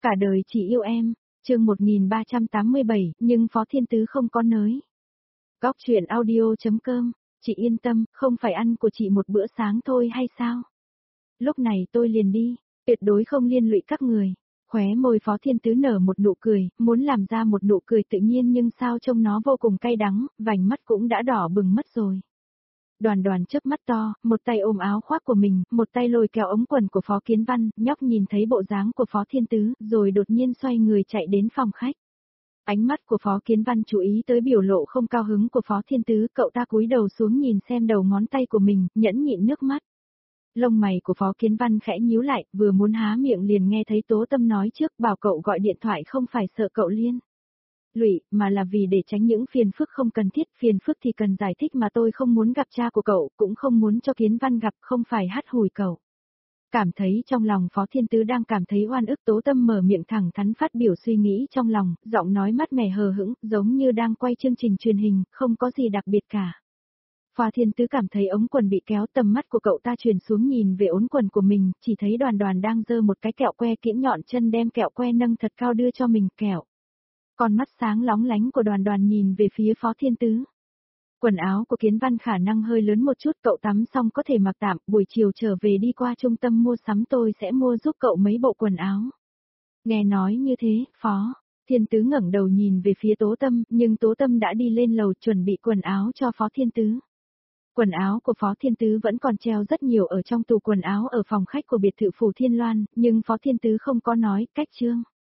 Cả đời chỉ yêu em, chương 1387, nhưng Phó Thiên Tứ không có nới. Góc chuyện audio.com, chị yên tâm, không phải ăn của chị một bữa sáng thôi hay sao? Lúc này tôi liền đi, tuyệt đối không liên lụy các người. Khóe môi Phó Thiên Tứ nở một nụ cười, muốn làm ra một nụ cười tự nhiên nhưng sao trông nó vô cùng cay đắng, vành mắt cũng đã đỏ bừng mất rồi. Đoàn Đoàn chớp mắt to, một tay ôm áo khoác của mình, một tay lôi kéo ống quần của Phó Kiến Văn, nhóc nhìn thấy bộ dáng của Phó Thiên Tứ, rồi đột nhiên xoay người chạy đến phòng khách. Ánh mắt của Phó Kiến Văn chú ý tới biểu lộ không cao hứng của Phó Thiên Tứ, cậu ta cúi đầu xuống nhìn xem đầu ngón tay của mình, nhẫn nhịn nước mắt. Lông mày của Phó Kiến Văn khẽ nhíu lại, vừa muốn há miệng liền nghe thấy Tố Tâm nói trước bảo cậu gọi điện thoại không phải sợ cậu liên lụy, mà là vì để tránh những phiền phức không cần thiết, phiền phức thì cần giải thích mà tôi không muốn gặp cha của cậu, cũng không muốn cho Kiến Văn gặp, không phải hắt hủi cậu. Cảm thấy trong lòng Phó Thiên Tứ đang cảm thấy oan ức, Tố Tâm mở miệng thẳng thắn phát biểu suy nghĩ trong lòng, giọng nói mát mẻ hờ hững, giống như đang quay chương trình truyền hình, không có gì đặc biệt cả. Phó Thiên Tứ cảm thấy ống quần bị kéo, tầm mắt của cậu ta truyền xuống nhìn về ống quần của mình, chỉ thấy Đoàn Đoàn đang giơ một cái kẹo que kiễng nhọn chân đem kẹo que nâng thật cao đưa cho mình kẹo. Con mắt sáng lóng lánh của Đoàn Đoàn nhìn về phía Phó Thiên Tứ. Quần áo của Kiến Văn khả năng hơi lớn một chút, cậu tắm xong có thể mặc tạm, buổi chiều trở về đi qua trung tâm mua sắm tôi sẽ mua giúp cậu mấy bộ quần áo. Nghe nói như thế, Phó Thiên Tứ ngẩng đầu nhìn về phía Tố Tâm, nhưng Tố Tâm đã đi lên lầu chuẩn bị quần áo cho Phó Thiên Tứ. Quần áo của Phó Thiên Tứ vẫn còn treo rất nhiều ở trong tủ quần áo ở phòng khách của biệt thự Phủ Thiên Loan, nhưng Phó Thiên Tứ không có nói, cách trương.